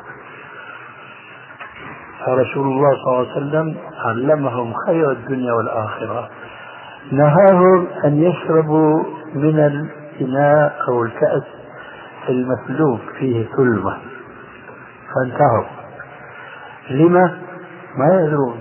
فرسول الله صلى الله عليه وسلم علمهم خير الدنيا والآخرة، نهاهم أن يشربوا من الإناء أو الكأس المسلوب فيه ثلمة، فانتهوا. لما؟ ما يدرون.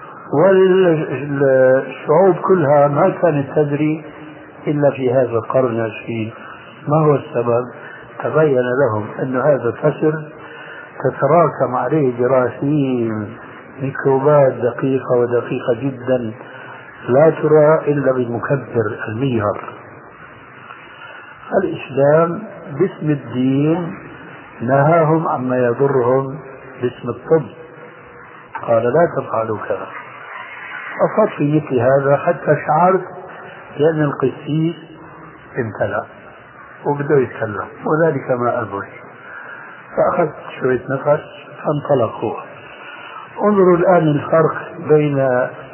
والشعوب كلها ما كانت تدري إلا في هذا القرن العشرين. ما هو السبب؟ تبين لهم أن هذا الفسر تتراكم عليه جراثيم ميكروبات دقيقة ودقيقة جدا لا ترى إلا بالمكبر الميهر. الإسلام باسم الدين نهاهم عما يضرهم باسم الطب، قال لا تفعلوا كذا. أصبت في مثل هذا حتى شعرت بأن القسيس امتلأ وبدأ يتكلم، وذلك ما أبغي. فأخذت شوية نفس فانطلق هو. انظروا الآن الفرق بين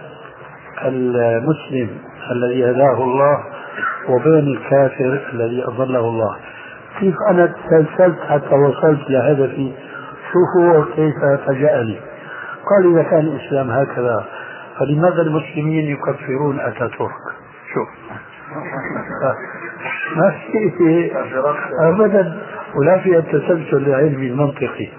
المسلم الذي هداه الله وبين الكافر الذي أضله الله. كيف أنا تسلسلت حتى وصلت لهدفي. شوفوا كيف فجأني. قال إذا كان الإسلام هكذا فلماذا المسلمين يكفرون أتاتورك؟ شوف ما في أبدا، ولا في التسلسل العلمي المنطقي.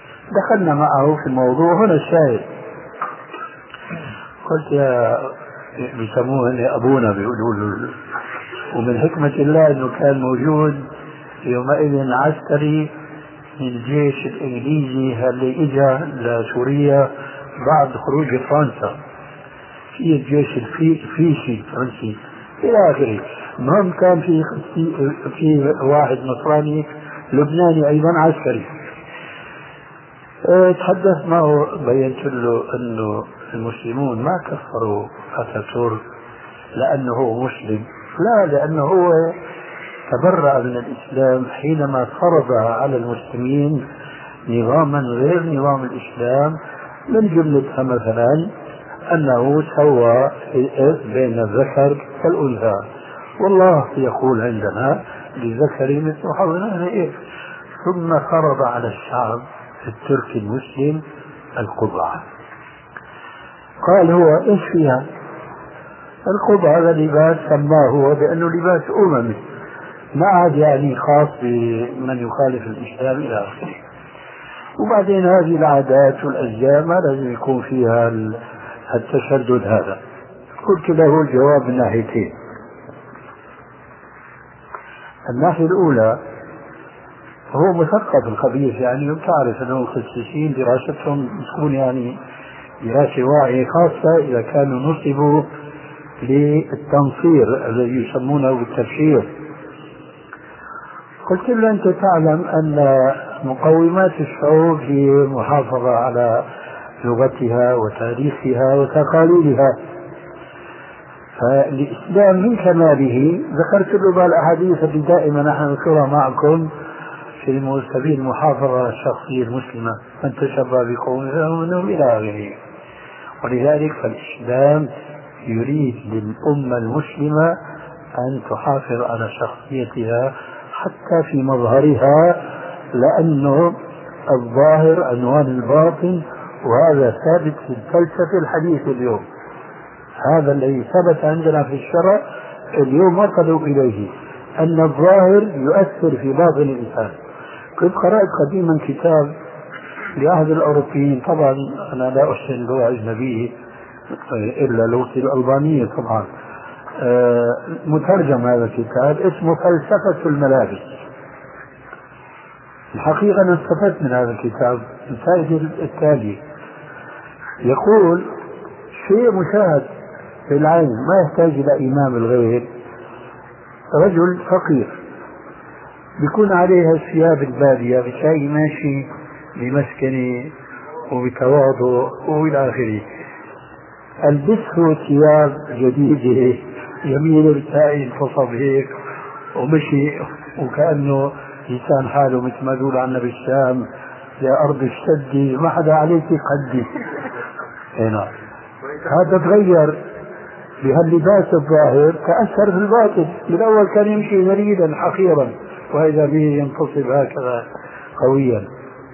دخلنا معه في الموضوع. هنا الشاهد، قلت يا بيسموه أبونا بيقولوا له. ومن حكمة الله أنه كان موجود يومئذ عسكري من الجيش الإنجليزي اللي إجا لسوريا بعد خروج فرنسا، في الجيش الفرنسي الفرنسي إلى آخره. المهم كان في في واحد نصراني لبناني أيضا عسكري. تحدث معه، بينت له أنه المسلمون ما كفروا أتاتورك لأنه هو مسلم، لا، لأنه هو تبرأ من الإسلام حينما فرض على المسلمين نظاما غير نظام الإسلام، من جملتها مثلا أنه سوى بين الذكر والأنثى، والله يقول عندنا للذكر مثل حظ الأنثيين. ثم فرض على الشعب التركي المسلم القبعة. قال هو ايش فيها؟ القبعة هذا لباس سماه هو بأنه لباس أممي، ما عاد يعني خاص بمن يخالف الإسلام إلى آخره. وبعدين هذه العادات والأشياء ما لازم يكون فيها التشدد هذا. قلت له الجواب من ناحيتين. الناحية الأولى هو مثقف الخبيث، يعني وتعرف أنه الخسيسين دراستهم تكون يعني دراسة واعية، خاصة إذا كانوا نصبوا للتنصير الذي يسمونه بالتبشير. قلت له أنت تعلم أن مقومات الشعوب هي محافظة على لغتها وتاريخها وتقاليدها، فالإسلام من كماله ذكرت له بالأحاديث اللي دائما نحن نذكرها معكم في سبيل المحافظة على الشخصية المسلمة، من تشبه بقوم منهم إلى آخره. ولذلك فالإسلام يريد للأمة المسلمة أن تحافظ على شخصيتها حتى في مظهرها، لأنه الظاهر عنوان الباطن، وهذا ثابت في الفلسفة الحديث اليوم. هذا الذي ثبت عندنا في الشرع اليوم وصلوا إليه، أن الظاهر يؤثر في باطن الإنسان. كنت قرأت قديما كتاب لأحد الأوروبيين، طبعا أنا لا أحسن اللغة الأجنبية إلا لغتي الألبانية طبعا، مترجم هذا الكتاب اسمه فلسفة الملابس. الحقيقة أنا استفدت من هذا الكتاب الفائدة التالية: يقول شيء مشاهد في العين ما يحتاج إلى إمام الغير. رجل فقير بيكون عليها ثياب البادية، بتلاقي ماشي بمسكنة وبتواضع وإلى آخره، ألبسه ثياب جديدة يمين بتلاقي انتصب هيك ومشي وكأنه لسان حاله مثل ما يقول عنا بالشام يا أرض الشدي ما حدا عليك قدي. هنا هذا تغير بهاللباس الظاهر، تأثر في الباطن. بالأول كان يمشي مريدا حقيرا، وإذا به ينتصب هكذا قويا.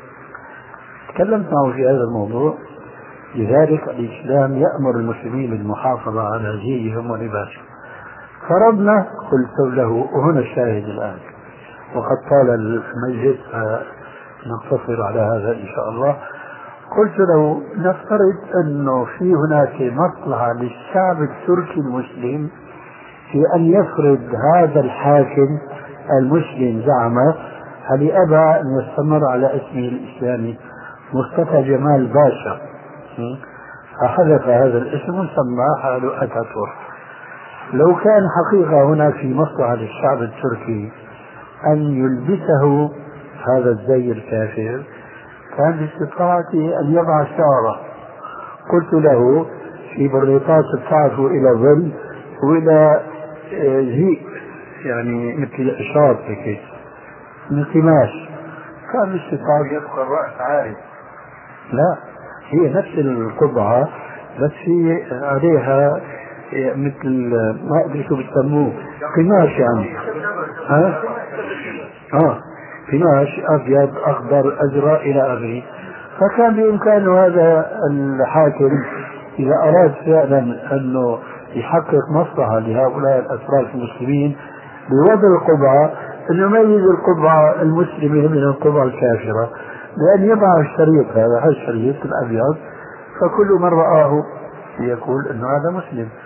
تكلمت معه في هذا الموضوع. لذلك الإسلام يأمر المسلمين بالمحافظة على زيهم ولباسهم. فرضنا، قلت له وهنا الشاهد الآن وقد طال المجلس فنقتصر على هذا إن شاء الله، قلت له نفترض أنه في هناك مصلحة للشعب التركي المسلم في أن يفرض هذا الحاكم المسلم زعمه، هل أبى أن يستمر على اسمه الإسلامي مصطفى جمال باشا، فحذف هذا الاسم وسماه حاله أتاتورك. لو كان حقيقة هنا في مصلحة للشعب التركي أن يلبسه هذا الزي الكافر، كان باستطاعته أن يضع شعره. قلت له في بريطات بتعرفوا إلى ظل وإلى زي يعني مثل إشارة هيك من قماش، كان باستطاعته يبقى الرأس عاري. لا، هي نفس القبعة بس هي عليها مثل ما أدري شو بتسموه قماش يعني، ها ها قماش أبيض أخضر أزرق إلى آخره. فكان بإمكانه هذا الحاكم إذا أراد فعلا أنه يحقق مصلحة لهؤلاء الأتراك المسلمين بوضع القبعة، أنه يميز القبعة المسلمة من القبعة الكافرة، لأن يضع الشريط هذا هذا الشريط الأبيض، فكل من رآه يقول أنه هذا مسلم.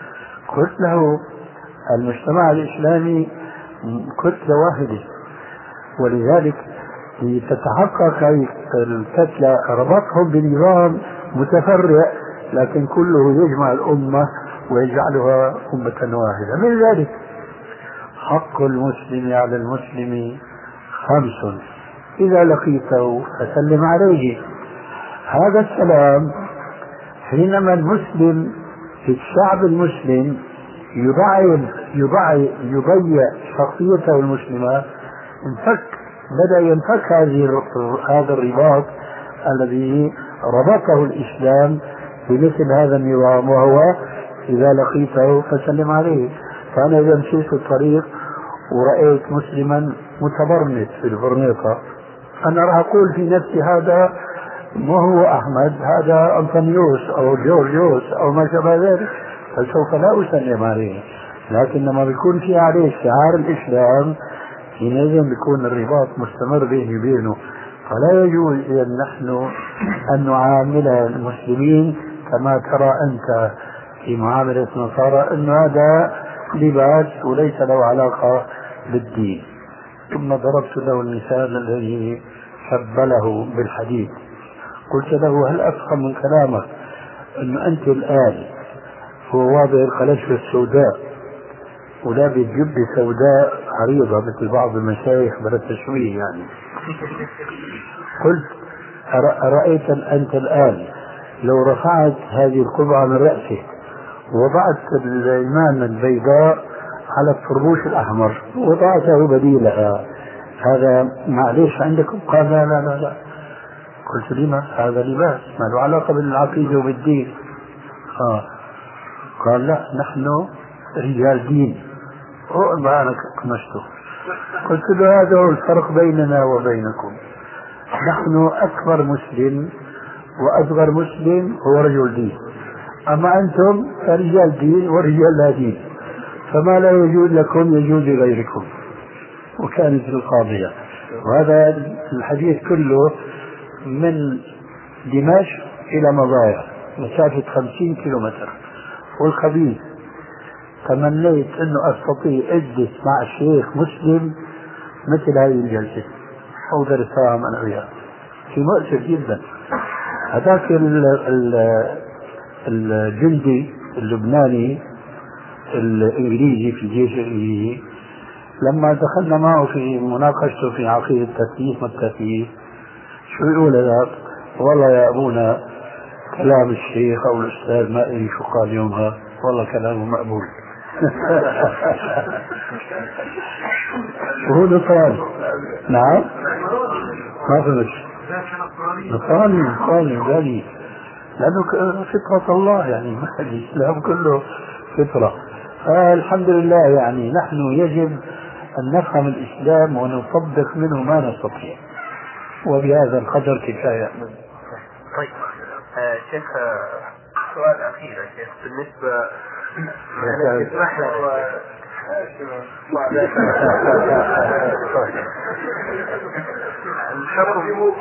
قلت له المجتمع الإسلامي كتلة واحدة، ولذلك لتتحقق هذه الكتلة ربطهم بنظام متفرع، لكن كله يجمع الأمة ويجعلها أمة واحدة. من ذلك حق المسلم على المسلم خمس إذا لقيته فسلم عليه. هذا السلام حينما المسلم في الشعب المسلم يضعف يضعف يضيع شخصيته المسلمة، انفك بدأ ينفك هذا الرباط الذي ربطه الإسلام بمثل هذا النظام، وهو إذا لقيته فسلم عليه. فأنا إذا مشيت في الطريق ورأيت مسلما متبرمج في البرنيطة، أنا راح أقول في نفسي هذا ما هو أحمد، هذا أنطونيوس أو جورجيوس أو ما شابه ذلك، فسوف لا أسلم عليه. لكن لما بيكون في عليه شعار الإسلام حينئذ بيكون الرباط مستمر بيني وبينه. فلا يجوز أن نحن أن نعامل المسلمين كما ترى أنت في معاملة النصارى، أن هذا لباس وليس له علاقة بالدين. ثم ضربت له المثال الذي حبله بالحديد، قلت له هل أفهم من كلامك أن أنت الآن هو واضع القلشة السوداء ولابس جبة سوداء عريضة مثل بعض المشايخ بلا تشويه يعني، قلت أرأيت أنت الآن لو رفعت هذه القبعة من رأسك ووضعت الإمامة البيضاء على الطربوش الأحمر وضعته بديلها، هذا معليش عندكم؟ قال لا لا لا, لا. قلت لما؟ هذا لباس ما له علاقة بالعقيدة وبالدين. آه. قال لا نحن رجال دين. ما أنا كمشته. قلت له هذا هو الفرق بيننا وبينكم، نحن أكبر مسلم وأصغر مسلم هو رجل دين، أما أنتم رجال دين ورجال لا دين، فما لا يجوز لكم يجوز لغيركم. وكانت القاضية. وهذا الحديث كله من دمشق إلى مضايا مسافة خمسين كيلومتر. والخبيث تمنيت أنه أستطيع أجلس مع الشيخ مسلم مثل هذه الجلسة أو درسها من أغيار في مؤسف جدا. هذاك الجندي اللبناني الإنجليزي في الجيش الإنجليزي لما دخلنا معه في مناقشته في عقيدة التثليث والتثليث شو يقول هذا؟ والله يا أبونا كلام الشيخ أو الأستاذ ما أدري شو قال يومها، والله كلامه مقبول. وهو نصراني. نعم ما فهمش نصراني نصراني ذلك لأنه فطرة الله يعني الإسلام كله فطرة. الحمد لله يعني نحن يجب أن نفهم الإسلام ونطبق منه ما نستطيع، وبهذا القدر كفاية. طيب آه شيخ سؤال أخير يا شيخ بالنسبة تسمح لي الحكم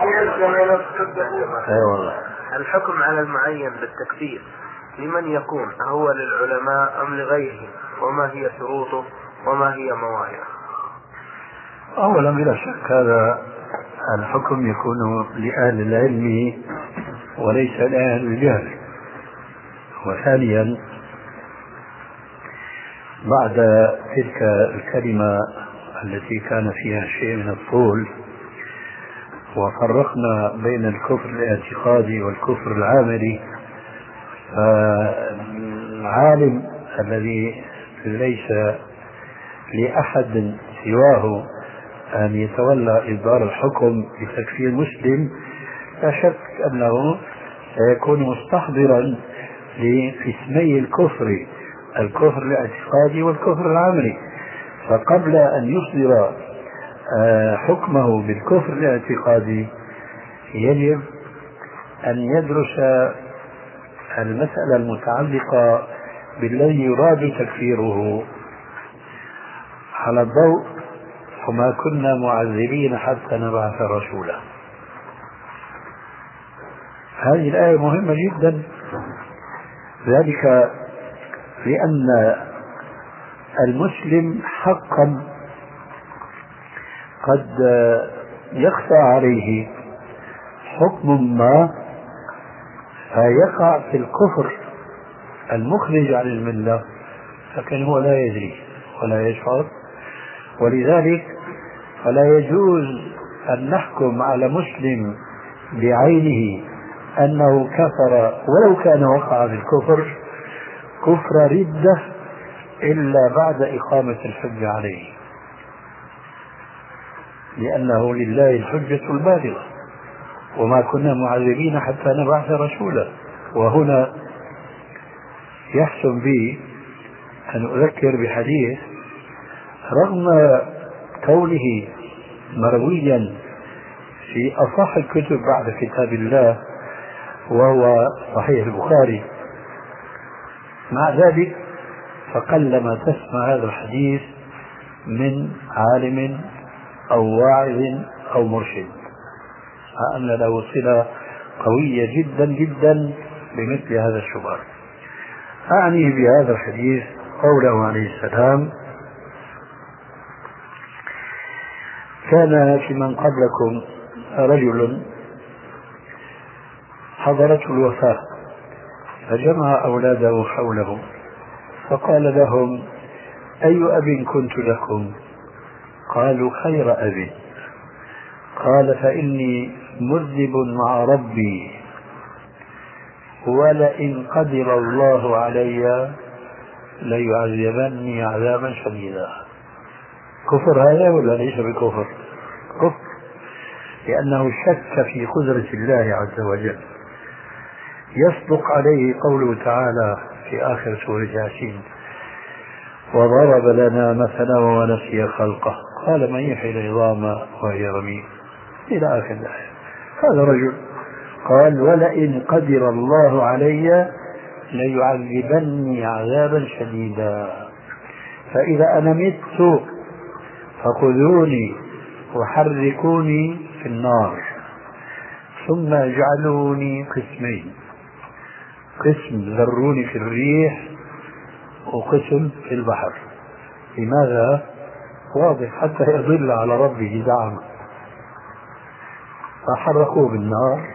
الحكم على المعين بالتكفير لمن يكون هو للعلماء أم لغيرهم، وما هي شروطه وما هي موانعه؟ أولا بلا شك هذا الحكم يكون لأهل العلم وليس لأهل الجهل. وثانيا بعد تلك الكلمة التي كان فيها شيء من الطول وفرقنا بين الكفر الاعتقادي والكفر العملي، فالعالم الذي ليس لأحد سواه أن يتولى إصدار الحكم بتكفير مسلم لا شك أنه سيكون مستحضرا في اسمي الكفر، الكفر الاعتقادي والكفر العملي. فقبل أن يصدر حكمه بالكفر الاعتقادي يجب أن يدرس المسألة المتعلقة بالذي يراد تكفيره على الضوء وما كنا معذبين حتى نبعث رسولا. هذه الآية مهمة جدا، ذلك لأن المسلم حقا قد يخفى عليه حكم ما فيقع في الكفر المخرج عن الملة، لكن هو لا يدري ولا يشعر. ولذلك فلا يجوز أن نحكم على مسلم بعينه أنه كفر ولو كان وقع في الكفر كفر ردة إلا بعد إقامة الحجة عليه، لأنه لله الحجة البالغة وما كنا معذبين حتى نبعث رسولا. وهنا يحسن بي أن أذكر بحديث رغم كونه مرويا في أصح الكتب بعد كتاب الله وهو صحيح البخاري، مع ذلك فقلما تسمع هذا الحديث من عالم أو واعظ أو مرشد، مع أن له صلة قوية جدا جدا بمثل هذا الشباب. أعني بهذا الحديث قوله عليه السلام: كان في من قبلكم رجل حضرته الوفاة فجمع أولاده حوله فقال لهم: أي أب كنت لكم؟ قالوا: خير أب. قال: فإني مذنب مع ربي ولئن قدر الله علي ليعذبني عذابا شديدا. كفر هذا ولا ليس بكفر؟ كفر، لأنه شك في قدرة الله عز وجل. يصدق عليه قوله تعالى في آخر سورة ياسين: وضرب لنا مثلا ونسي خلقه قال من يحيي العظام وهي رميم إلى آخر الآية. هذا رجل قال: ولئن قدر الله علي ليعذبني عذابا شديدا، فإذا أنا مت فخذوني وحركوني في النار ثم اجعلوني قسمين، قسم ذروني في الريح وقسم في البحر. لماذا؟ واضح، حتى يضل على ربه زعما. فحرقوه بالنار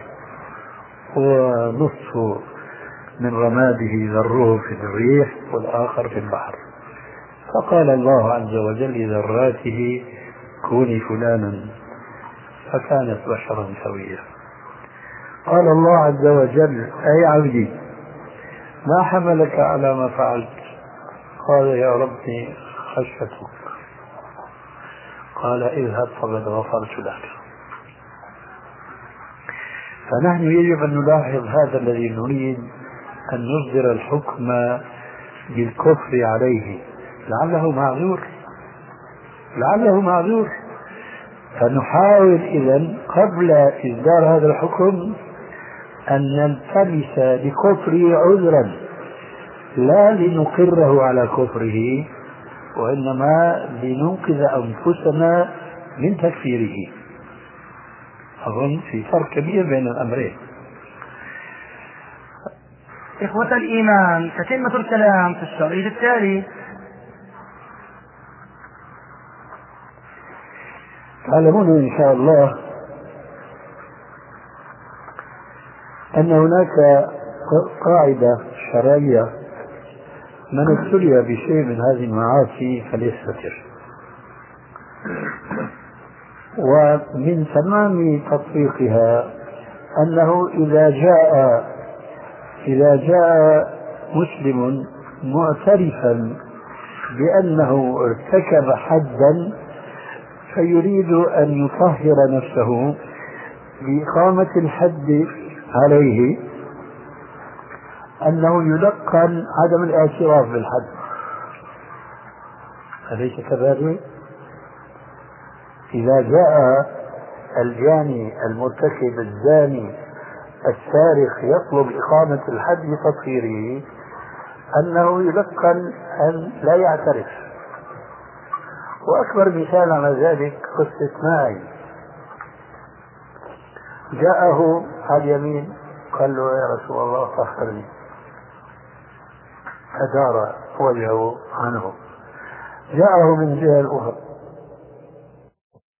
ونصف من رماده ذروه في الريح والآخر في البحر. فقال الله عز وجل لذراته: كوني فلانا، فكانت بشرا سويا. قال الله عز وجل: أي عبدي ما حملك على ما فعلت؟ قال: يا ربي خشيتك. قال: اذهب فقد غفرت لك. فنحن يجب أن نلاحظ هذا الذي نريد أن نصدر الحكم بالكفر عليه، لعله معذور لعله معذور فنحاول إذن قبل إصدار هذا الحكم أن نلتمس لكفره عذرا، لا لنقره على كفره وإنما لننقذ أنفسنا من تكفيره. أظن في فرق كبير بين الأمرين. إخوة الإيمان، تتمة الكلام في الشريط التالي. تعلمون إن شاء الله أن هناك قاعدة شرعية: من ابتلي بشيء من هذه المعاصي فليستتر. ومن تمام تطبيقها أنه إذا جاء إذا جاء مسلم معترفا بأنه ارتكب حدا فيريد أن يطهر نفسه بإقامة الحد عليه، أنه يلقن عدم الاعتراف بالحد. أليس كذلك؟ إذا جاء الجاني المرتكب الزاني السارق يطلب إقامة الحد بتطهيره، أنه يلقن أن لا يعترف. وأكبر مثال على ذلك قصة ماعز. جاءه على اليمين قال له: يا رسول الله طهرني. أدار وجهه عنه. جاءه من جهة أخرى